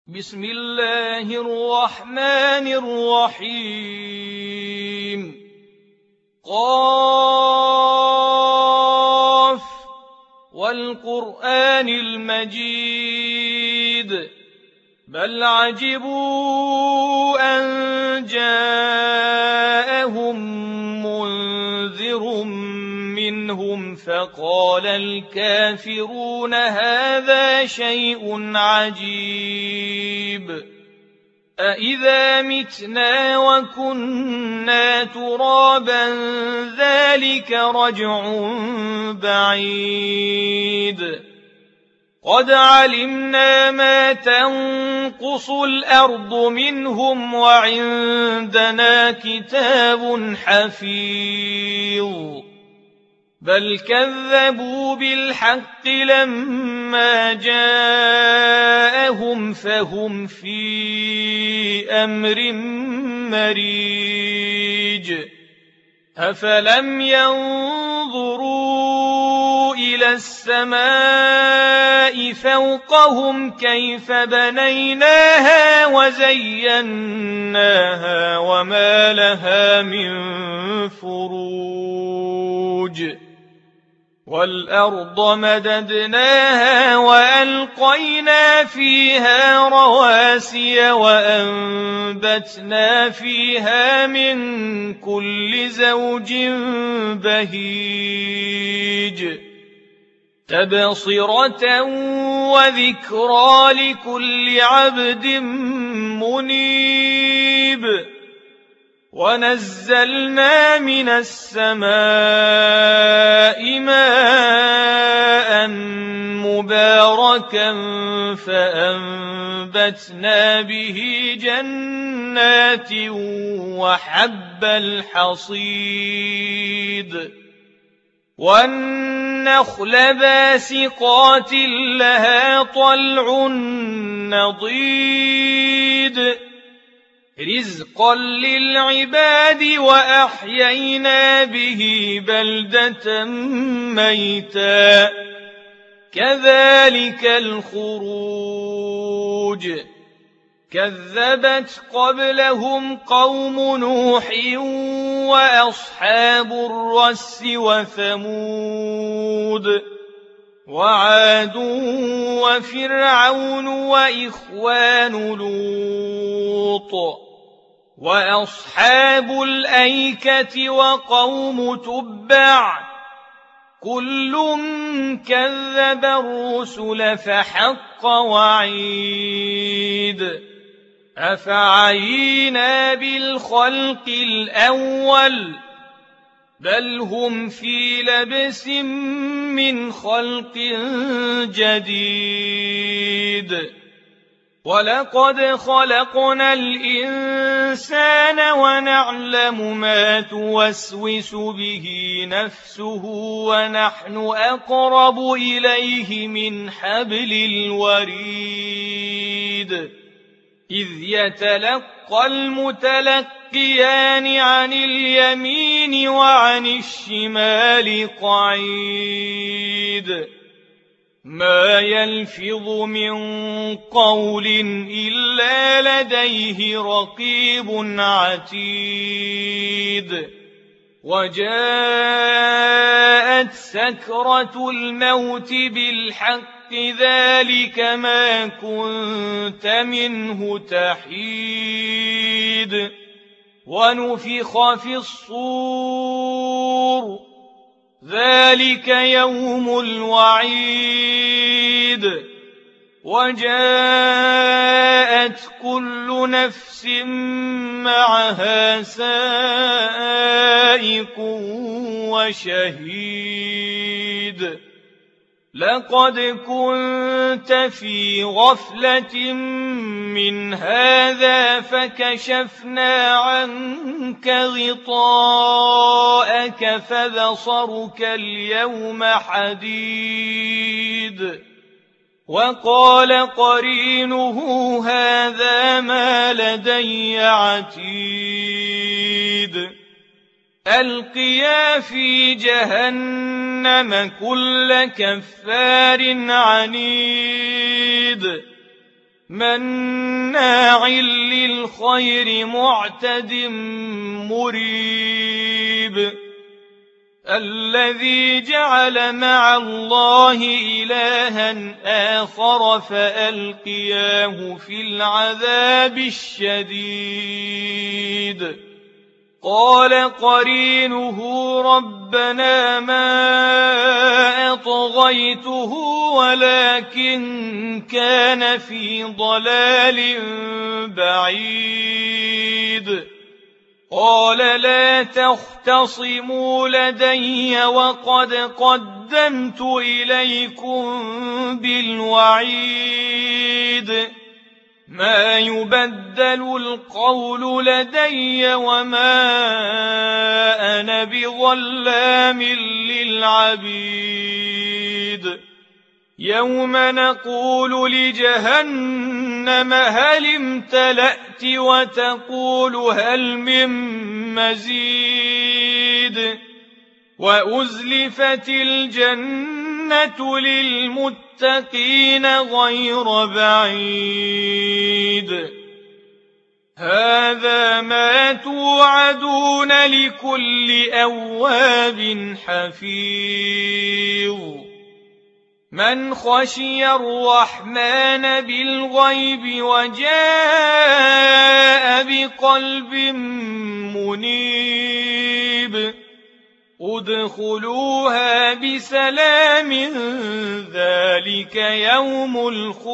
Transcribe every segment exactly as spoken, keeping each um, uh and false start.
بسم الله الرحمن الرحيم قاف والقرآن المجيد بل عجبوا أن جاءهم منذر منهم فقال الكافرون هذا شيء عجيب أإذا متنا وكنا ترابا ذلك رجع بعيد قد علمنا ما تنقص الأرض منهم وعندنا كتاب حفيظ بل كذبوا بالحق لما جاءهم فهم في أمر مريج أفلم ينظروا إلى السماء فوقهم كيف بنيناها وزيناها وما لها من فروج والأرض مددناها وألقينا فيها رواسي وأنبتنا فيها من كل زوج بهيج تبصرة وذكرى لكل عبد منيب ونزلنا من السماء ماء مباركا فأنبتنا به جنات وحب الحصيد والنخل باسقات لها طلع نضيد رزقا للعباد وأحيينا به بلدة ميتا كذلك الخروج كذبت قبلهم قوم نوح وأصحاب الرس وثمود وعاد وفرعون وإخوان لوط وأصحاب الأيكة وقوم تبع كل كذب الرسل فحق وعيد أفعينا بالخلق الأول بل هم في لبس من خلق جديد ولقد خلقنا الإنسان ونعلم ما توسوس به نفسه ونحن أقرب إليه من حبل الوريد إذ يتلقى المتلقيان عن اليمين وعن الشمال قعيد ما يلفظ من قول إلا لديه رقيب عتيد وجاءت سكرة الموت بالحق ذلك ما كنت منه تحيد ونفخ في الصور ذلك يوم الوعيد وجاءت كل نفس معها سائق وشهيد لقد كنت في غفلة من هذا فكشفنا عنك غطاءك فبصرك اليوم حديد وقال قرينه هذا ما لدي عتيد ألقيا في جهنم كل كفار عنيد مناع للخير معتد مريب الذي جعل مع الله إلها آخر فألقياه في العذاب الشديد قال قرينه ربنا ما أطغيته ولكن كان في ضلال بعيد قال لا تختصموا لدي وقد قدمت إليكم بالوعيد ما يبدل القول لدي وما أنا بظلام للعبيد يوم نقول لجهنم هل امتلأت وتقول هل من مزيد وأزلفت الجنة للمتقين غير بعيد هذا ما توعدون لكل أواب حفيظ من خشي الرحمن بالغيب وجاء بقلب منيب ادخلوها بسلام ذلك يوم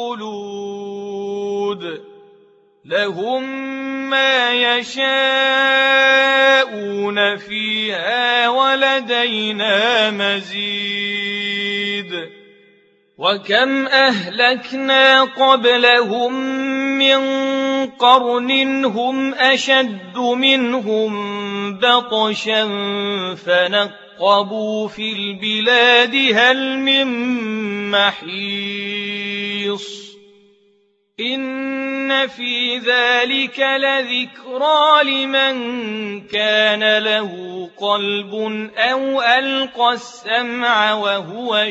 الخلود لهم ما يشاءون فيها ولدينا مزيد وكم أهلكنا قبلهم من قرن هم أشد منهم بطشا فنقبوا في البلاد هل من محيص إن في ذلك لذكرى لمن كان له قلب أو ألقى السمع وهو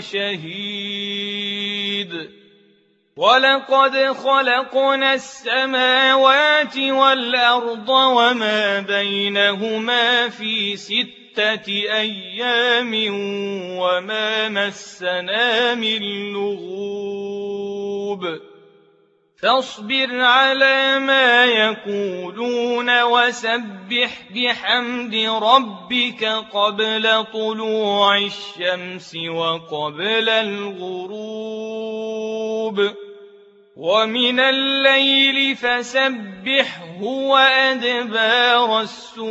شهيد ولقد خلقنا السماوات والأرض وما بينهما في ستة أيام وما مسنا من لغوب فاصبر على ما يقولون وسبح بحمد ربك قبل طلوع الشمس وقبل الغروب ومن الليل فسبحه وأدبار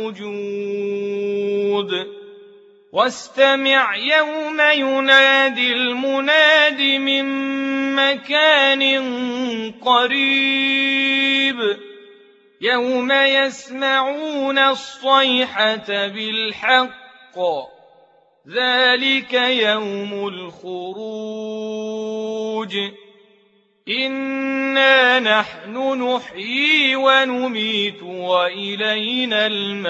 السجود واستمع يوم ينادي المناد من مكان قريب يوم يسمعون الصيحة بالحق ذلك يوم الخروج إنا نحن نحيي ونميت وإلينا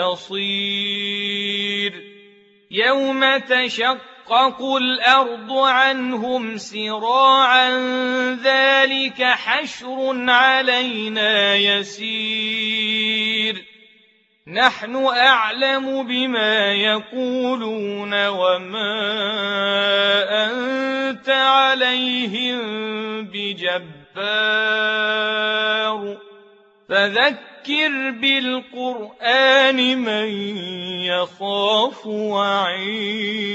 المصير يوم تشقق الأرض عنهم سراعا ذلك حشر علينا يسير نحن أعلم بما يقولون وما أنت عليهم بجبار فذكر بالقرآن من يخاف وعيد